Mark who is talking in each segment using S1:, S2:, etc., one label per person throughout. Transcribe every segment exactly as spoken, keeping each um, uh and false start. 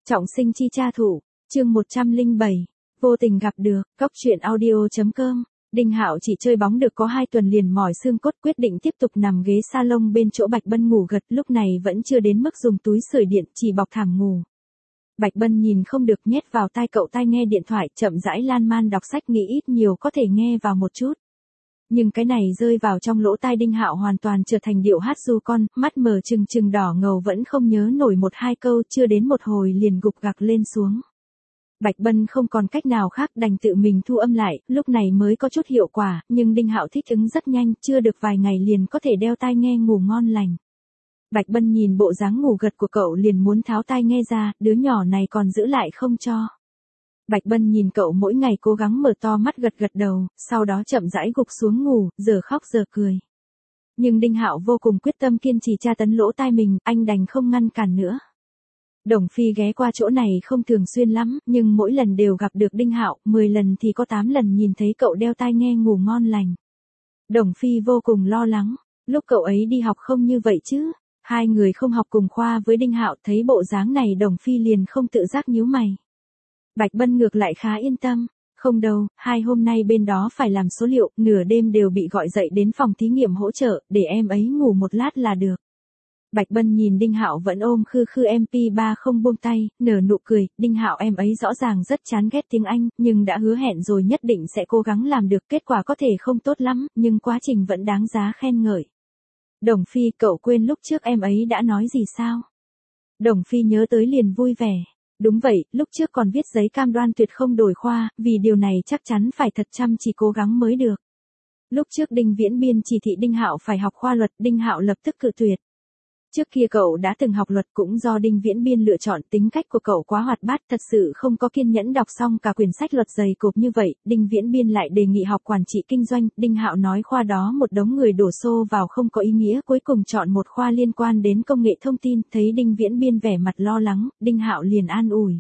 S1: Trọng sinh chi cha thủ, chương một trăm lẻ bảy, vô tình gặp được, cóc truyện audio chấm com. Đinh Hạo chỉ chơi bóng được có hai tuần liền mỏi xương cốt, quyết định tiếp tục nằm ghế salon bên chỗ Bạch Bân ngủ gật, lúc này vẫn chưa đến mức dùng túi sưởi điện, chỉ bọc thảm ngủ. Bạch Bân nhìn không được nhét vào tai cậu tai nghe điện thoại, chậm rãi lan man đọc sách, nghĩ ít nhiều có thể nghe vào một chút. Nhưng cái này rơi vào trong lỗ tai Đinh Hạo hoàn toàn trở thành điệu hát ru con, mắt mở trừng trừng đỏ ngầu vẫn không nhớ nổi một hai câu, chưa đến một hồi liền gục gặc lên xuống. Bạch Bân không còn cách nào khác đành tự mình thu âm lại, lúc này mới có chút hiệu quả, nhưng Đinh Hạo thích ứng rất nhanh, chưa được vài ngày liền có thể đeo tai nghe ngủ ngon lành. Bạch Bân nhìn bộ dáng ngủ gật của cậu liền muốn tháo tai nghe ra, đứa nhỏ này còn giữ lại không cho. Bạch Bân nhìn cậu mỗi ngày cố gắng mở to mắt gật gật đầu, sau đó chậm rãi gục xuống ngủ, giờ khóc giờ cười. Nhưng Đinh Hạo vô cùng quyết tâm kiên trì tra tấn lỗ tai mình, anh đành không ngăn cản nữa. Đồng Phi ghé qua chỗ này không thường xuyên lắm, nhưng mỗi lần đều gặp được Đinh Hạo, mười lần thì có tám lần nhìn thấy cậu đeo tai nghe ngủ ngon lành. Đồng Phi vô cùng lo lắng, lúc cậu ấy đi học không như vậy chứ? Hai người không học cùng khoa với Đinh Hạo, thấy bộ dáng này Đồng Phi liền không tự giác nhíu mày. Bạch Bân ngược lại khá yên tâm, không đâu, hai hôm nay bên đó phải làm số liệu, nửa đêm đều bị gọi dậy đến phòng thí nghiệm hỗ trợ, để em ấy ngủ một lát là được. Bạch Bân nhìn Đinh Hạo vẫn ôm khư khư em pê ba không buông tay, nở nụ cười, Đinh Hạo em ấy rõ ràng rất chán ghét tiếng Anh, nhưng đã hứa hẹn rồi nhất định sẽ cố gắng làm được, kết quả có thể không tốt lắm, nhưng quá trình vẫn đáng giá khen ngợi. Đồng Phi, cậu quên lúc trước em ấy đã nói gì sao? Đồng Phi nhớ tới liền vui vẻ. Đúng vậy, lúc trước còn viết giấy cam đoan tuyệt không đổi khoa, vì điều này chắc chắn phải thật chăm chỉ cố gắng mới được. Lúc trước Đinh Viễn Biên chỉ thị Đinh Hạo phải học khoa luật, Đinh Hạo lập tức cự tuyệt. Trước kia cậu đã từng học luật, cũng do Đinh Viễn Biên lựa chọn, tính cách của cậu quá hoạt bát, thật sự không có kiên nhẫn đọc xong cả quyển sách luật dày cộp như vậy, Đinh Viễn Biên lại đề nghị học quản trị kinh doanh, Đinh Hạo nói khoa đó một đống người đổ xô vào không có ý nghĩa, cuối cùng chọn một khoa liên quan đến công nghệ thông tin, thấy Đinh Viễn Biên vẻ mặt lo lắng, Đinh Hạo liền an ủi.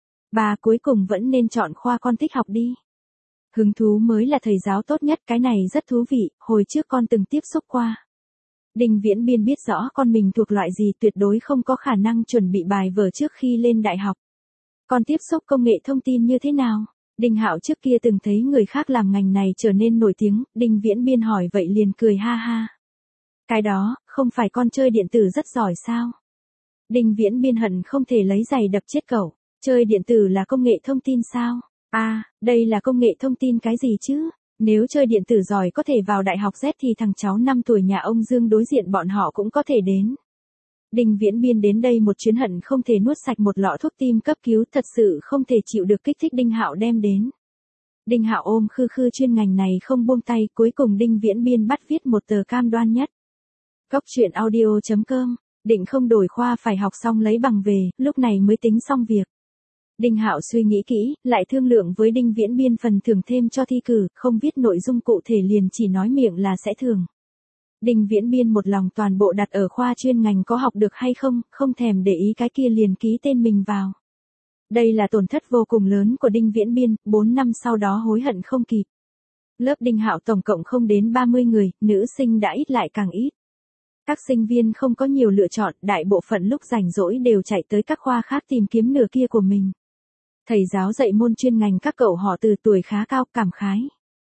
S1: Bà cuối cùng vẫn nên chọn khoa con thích học đi. Hứng thú mới là thầy giáo tốt nhất, cái này rất thú vị, hồi trước con từng tiếp xúc qua. Đinh Viễn Biên biết rõ con mình thuộc loại gì, tuyệt đối không có khả năng chuẩn bị bài vở trước khi lên đại học. Con tiếp xúc công nghệ thông tin như thế nào? Đinh Hạo trước kia từng thấy người khác làm ngành này trở nên nổi tiếng, Đinh Viễn Biên hỏi vậy liền cười ha ha. Cái đó, không phải con chơi điện tử rất giỏi sao? Đinh Viễn Biên hận không thể lấy giày đập chết cậu, chơi điện tử là công nghệ thông tin sao? À, đây là công nghệ thông tin cái gì chứ? Nếu chơi điện tử giỏi có thể vào đại học Z thì thằng cháu năm tuổi nhà ông Dương đối diện bọn họ cũng có thể đến. Đinh Viễn Biên đến đây một chuyến hận không thể nuốt sạch một lọ thuốc tim cấp cứu, thật sự không thể chịu được kích thích Đinh Hạo đem đến. Đinh Hạo ôm khư khư chuyên ngành này không buông tay, cuối cùng Đinh Viễn Biên bắt viết một tờ cam đoan nhất. Cóc truyện audio chấm com, định không đổi khoa phải học xong lấy bằng về, lúc này mới tính xong việc. Đinh Hạo suy nghĩ kỹ, lại thương lượng với Đinh Viễn Biên phần thưởng thêm cho thi cử, không viết nội dung cụ thể liền chỉ nói miệng là sẽ thưởng. Đinh Viễn Biên một lòng toàn bộ đặt ở khoa chuyên ngành có học được hay không, không thèm để ý cái kia liền ký tên mình vào. Đây là tổn thất vô cùng lớn của Đinh Viễn Biên, bốn năm sau đó hối hận không kịp. Lớp Đinh Hạo tổng cộng không đến ba mươi người, nữ sinh đã ít lại càng ít. Các sinh viên không có nhiều lựa chọn, đại bộ phận lúc rảnh rỗi đều chạy tới các khoa khác tìm kiếm nửa kia của mình. Thầy giáo dạy môn chuyên ngành các cậu họ từ tuổi khá cao, cảm khái.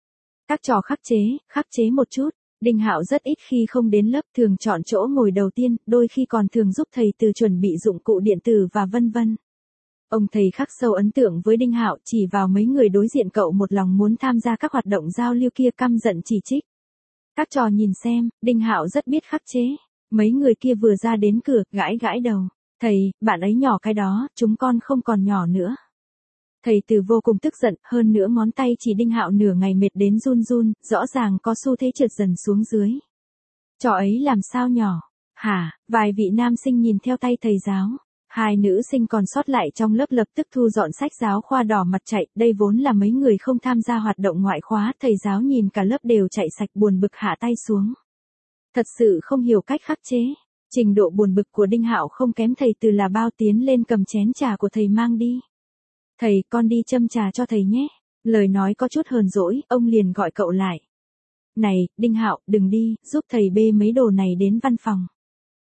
S1: Các trò khắc chế, khắc chế một chút, Đinh Hạo rất ít khi không đến lớp, thường chọn chỗ ngồi đầu tiên, đôi khi còn thường giúp thầy từ chuẩn bị dụng cụ điện tử và vân vân. Ông thầy khắc sâu ấn tượng với Đinh Hạo, chỉ vào mấy người đối diện cậu một lòng muốn tham gia các hoạt động giao lưu kia, căm giận chỉ trích. Các trò nhìn xem, Đinh Hạo rất biết khắc chế. Mấy người kia vừa ra đến cửa, gãi gãi đầu. Thầy, bạn ấy nhỏ cái đó, chúng con không còn nhỏ nữa. Thầy Từ vô cùng tức giận, hơn nữa ngón tay chỉ Đinh Hạo nửa ngày mệt đến run run, rõ ràng có xu thế trượt dần xuống dưới. Trò ấy làm sao nhỏ? Hả? Vài vị nam sinh nhìn theo tay thầy giáo. Hai nữ sinh còn sót lại trong lớp lập tức thu dọn sách giáo khoa đỏ mặt chạy, đây vốn là mấy người không tham gia hoạt động ngoại khóa, thầy giáo nhìn cả lớp đều chạy sạch buồn bực hạ tay xuống. Thật sự không hiểu cách khắc chế. Trình độ buồn bực của Đinh Hạo không kém thầy Từ là bao, tiến lên cầm chén trà của thầy mang đi. Thầy, con đi châm trà cho thầy nhé. Lời nói có chút hờn dỗi, ông liền gọi cậu lại. Này, Đinh Hạo, đừng đi, giúp thầy bê mấy đồ này đến văn phòng.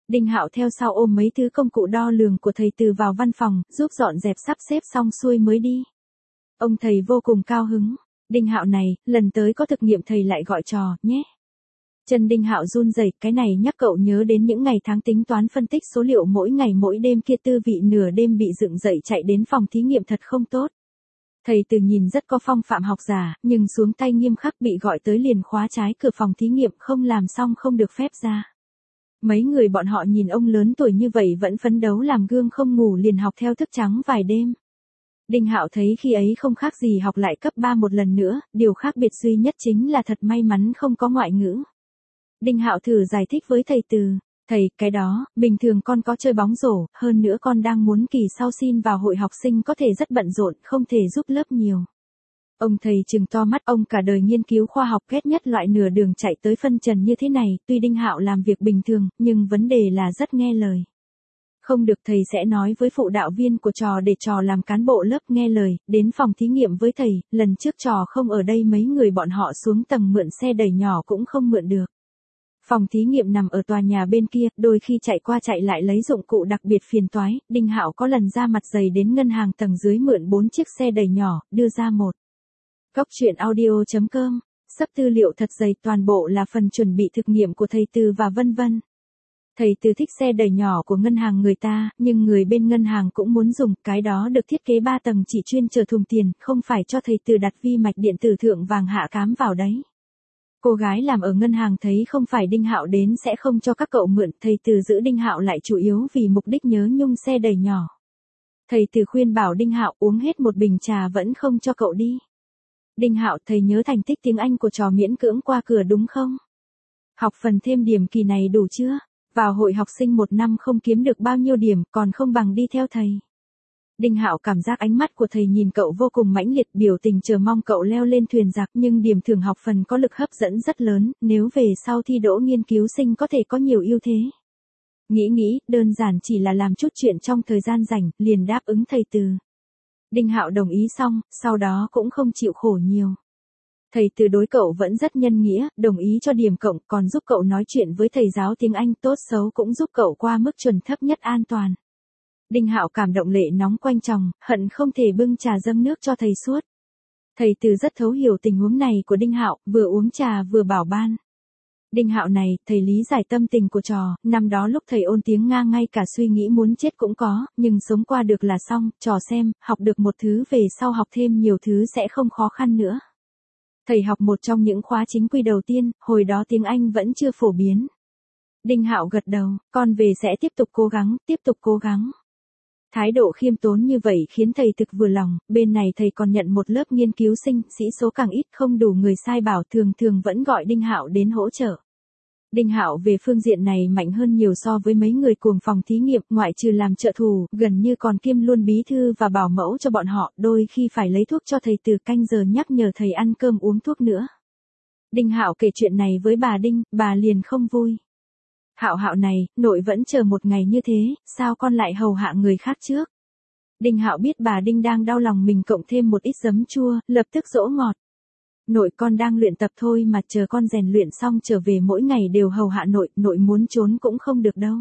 S1: Đinh Hạo theo sau ôm mấy thứ công cụ đo lường của thầy Từ vào văn phòng, giúp dọn dẹp sắp xếp xong xuôi mới đi. Ông thầy vô cùng cao hứng. Đinh Hạo này, lần tới có thực nghiệm thầy lại gọi trò, nhé. Chân Đinh Hạo run rẩy, cái này nhắc cậu nhớ đến những ngày tháng tính toán phân tích số liệu mỗi ngày mỗi đêm kia, tư vị nửa đêm bị dựng dậy chạy đến phòng thí nghiệm thật không tốt. Thầy Từ nhìn rất có phong phạm học giả, nhưng xuống tay nghiêm khắc, bị gọi tới liền khóa trái cửa phòng thí nghiệm, không làm xong không được phép ra. Mấy người bọn họ nhìn ông lớn tuổi như vậy vẫn phấn đấu làm gương không ngủ, liền học theo thức trắng vài đêm. Đinh Hạo thấy khi ấy không khác gì học lại cấp ba một lần nữa, điều khác biệt duy nhất chính là thật may mắn không có ngoại ngữ. Đinh Hạo thử giải thích với thầy Từ, thầy, cái đó, bình thường con có chơi bóng rổ, hơn nữa con đang muốn kỳ sau xin vào hội học sinh có thể rất bận rộn, không thể giúp lớp nhiều. Ông thầy trừng to mắt, ông cả đời nghiên cứu khoa học ghét nhất loại nửa đường chạy tới phân trần như thế này, tuy Đinh Hạo làm việc bình thường, nhưng vấn đề là rất nghe lời. Không được, thầy sẽ nói với phụ đạo viên của trò để trò làm cán bộ lớp nghe lời, đến phòng thí nghiệm với thầy, lần trước trò không ở đây mấy người bọn họ xuống tầng mượn xe đẩy nhỏ cũng không mượn được. Phòng thí nghiệm nằm ở tòa nhà bên kia, đôi khi chạy qua chạy lại lấy dụng cụ đặc biệt phiền toái, Đinh Hạo có lần ra mặt dày đến ngân hàng tầng dưới mượn bốn chiếc xe đẩy nhỏ, đưa ra một. Góc truyện audio chấm com, sắp tư liệu thật dày, toàn bộ là phần chuẩn bị thực nghiệm của thầy Từ và vân vân. Thầy Từ thích xe đẩy nhỏ của ngân hàng người ta, nhưng người bên ngân hàng cũng muốn dùng, cái đó được thiết kế ba tầng chỉ chuyên chở thùng tiền, không phải cho thầy Từ đặt vi mạch điện tử thượng vàng hạ cám vào đấy. Cô gái làm ở ngân hàng thấy không phải Đinh Hạo đến sẽ không cho các cậu mượn, thầy Từ giữ Đinh Hạo lại chủ yếu vì mục đích nhớ nhung xe đẩy nhỏ. Thầy Từ khuyên bảo Đinh Hạo uống hết một bình trà vẫn không cho cậu đi. Đinh Hạo, thầy nhớ thành tích tiếng Anh của trò miễn cưỡng qua cửa đúng không? Học phần thêm điểm kỳ này đủ chưa? Vào hội học sinh một năm không kiếm được bao nhiêu điểm, còn không bằng đi theo thầy. Đinh Hạo cảm giác ánh mắt của thầy nhìn cậu vô cùng mãnh liệt, biểu tình chờ mong cậu leo lên thuyền giặc, nhưng điểm thưởng học phần có lực hấp dẫn rất lớn, nếu về sau thi đỗ nghiên cứu sinh có thể có nhiều ưu thế. Nghĩ nghĩ, đơn giản chỉ là làm chút chuyện trong thời gian rảnh, liền đáp ứng thầy Từ. Đinh Hạo đồng ý xong, sau đó cũng không chịu khổ nhiều. Thầy Từ đối cậu vẫn rất nhân nghĩa, đồng ý cho điểm cộng, còn giúp cậu nói chuyện với thầy giáo tiếng Anh, tốt xấu cũng giúp cậu qua mức chuẩn thấp nhất an toàn. Đinh Hạo cảm động lệ nóng quanh chồng, hận không thể bưng trà dâng nước cho thầy suốt. Thầy Từ rất thấu hiểu tình huống này của Đinh Hạo, vừa uống trà vừa bảo ban. Đinh Hạo này, thầy lý giải tâm tình của trò, năm đó lúc thầy ôn tiếng Nga ngay cả suy nghĩ muốn chết cũng có, nhưng sống qua được là xong, trò xem, học được một thứ về sau học thêm nhiều thứ sẽ không khó khăn nữa. Thầy học một trong những khóa chính quy đầu tiên, hồi đó tiếng Anh vẫn chưa phổ biến. Đinh Hạo gật đầu, con về sẽ tiếp tục cố gắng, tiếp tục cố gắng. Thái độ khiêm tốn như vậy khiến thầy thực vừa lòng, bên này thầy còn nhận một lớp nghiên cứu sinh, sĩ số càng ít không đủ người sai bảo, thường thường vẫn gọi Đinh Hạo đến hỗ trợ. Đinh Hạo về phương diện này mạnh hơn nhiều so với mấy người cuồng phòng thí nghiệm, ngoại trừ làm trợ thủ, gần như còn kiêm luôn bí thư và bảo mẫu cho bọn họ, đôi khi phải lấy thuốc cho thầy Từ, canh giờ nhắc nhở thầy ăn cơm uống thuốc nữa. Đinh Hạo kể chuyện này với bà Đinh, bà liền không vui. Hạo Hạo này, nội vẫn chờ một ngày như thế, sao con lại hầu hạ người khác trước? Đinh Hạo biết bà Đinh đang đau lòng mình, cộng thêm một ít giấm chua, lập tức dỗ ngọt. Nội con đang luyện tập thôi mà, chờ con rèn luyện xong trở về mỗi ngày đều hầu hạ nội, nội muốn trốn cũng không được đâu.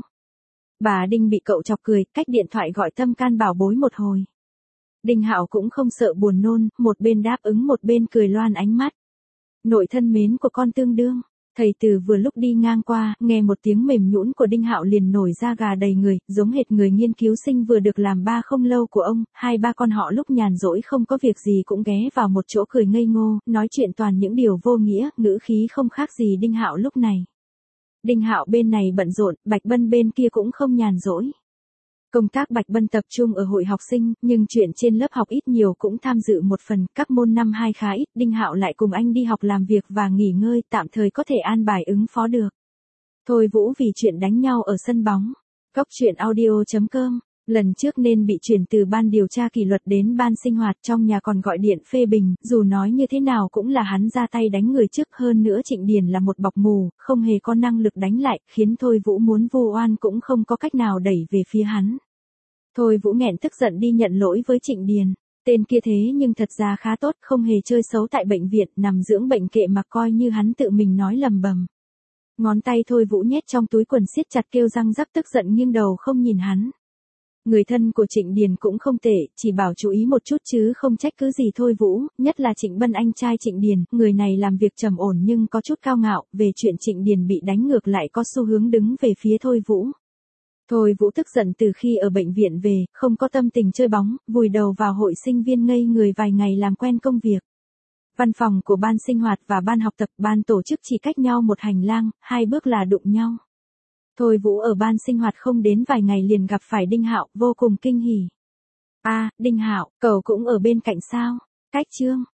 S1: Bà Đinh bị cậu chọc cười, cách điện thoại gọi tâm can bảo bối một hồi. Đinh Hạo cũng không sợ buồn nôn, một bên đáp ứng một bên cười loan ánh mắt. Nội thân mến của con tương đương. Thầy Từ vừa lúc đi ngang qua, nghe một tiếng mềm nhũn của Đinh Hạo liền nổi da gà đầy người, giống hệt người nghiên cứu sinh vừa được làm ba không lâu của ông, hai ba con họ lúc nhàn rỗi không có việc gì cũng ghé vào một chỗ cười ngây ngô, nói chuyện toàn những điều vô nghĩa, ngữ khí không khác gì Đinh Hạo lúc này. Đinh Hạo bên này bận rộn, Bạch Bân bên kia cũng không nhàn rỗi. Công tác Bạch Bân tập trung ở hội học sinh, nhưng chuyện trên lớp học ít nhiều cũng tham dự một phần, các môn năm hai khá ít, Đinh Hạo lại cùng anh đi học làm việc và nghỉ ngơi, tạm thời có thể an bài ứng phó được. Thôi Vũ vì chuyện đánh nhau ở sân bóng. Góc truyện audio chấm com, lần trước nên bị chuyển từ ban điều tra kỷ luật đến ban sinh hoạt, trong nhà còn gọi điện phê bình, dù nói như thế nào cũng là hắn ra tay đánh người trước, hơn nữa Trịnh Điền là một bọc mù, không hề có năng lực đánh lại, khiến Thôi Vũ muốn vu oan cũng không có cách nào đẩy về phía hắn. Thôi Vũ nghẹn tức giận đi nhận lỗi với Trịnh Điền. Tên kia thế nhưng thật ra khá tốt, không hề chơi xấu tại bệnh viện, nằm dưỡng bệnh kệ mà coi như hắn tự mình nói lầm bầm. Ngón tay Thôi Vũ nhét trong túi quần siết chặt kêu răng rắc tức giận nghiêng đầu không nhìn hắn. Người thân của Trịnh Điền cũng không tệ, chỉ bảo chú ý một chút chứ không trách cứ gì Thôi Vũ, nhất là Trịnh Bân anh trai Trịnh Điền, người này làm việc trầm ổn nhưng có chút cao ngạo, về chuyện Trịnh Điền bị đánh ngược lại có xu hướng đứng về phía Thôi Vũ. Thôi Vũ tức giận từ khi ở bệnh viện về, không có tâm tình chơi bóng, vùi đầu vào hội sinh viên ngây người vài ngày làm quen công việc. Văn phòng của ban sinh hoạt và ban học tập, ban tổ chức chỉ cách nhau một hành lang, hai bước là đụng nhau. Thôi Vũ ở ban sinh hoạt không đến vài ngày liền gặp phải Đinh Hạo, vô cùng kinh hỉ. A, Đinh Hạo, cậu cũng ở bên cạnh sao? Cách Trương,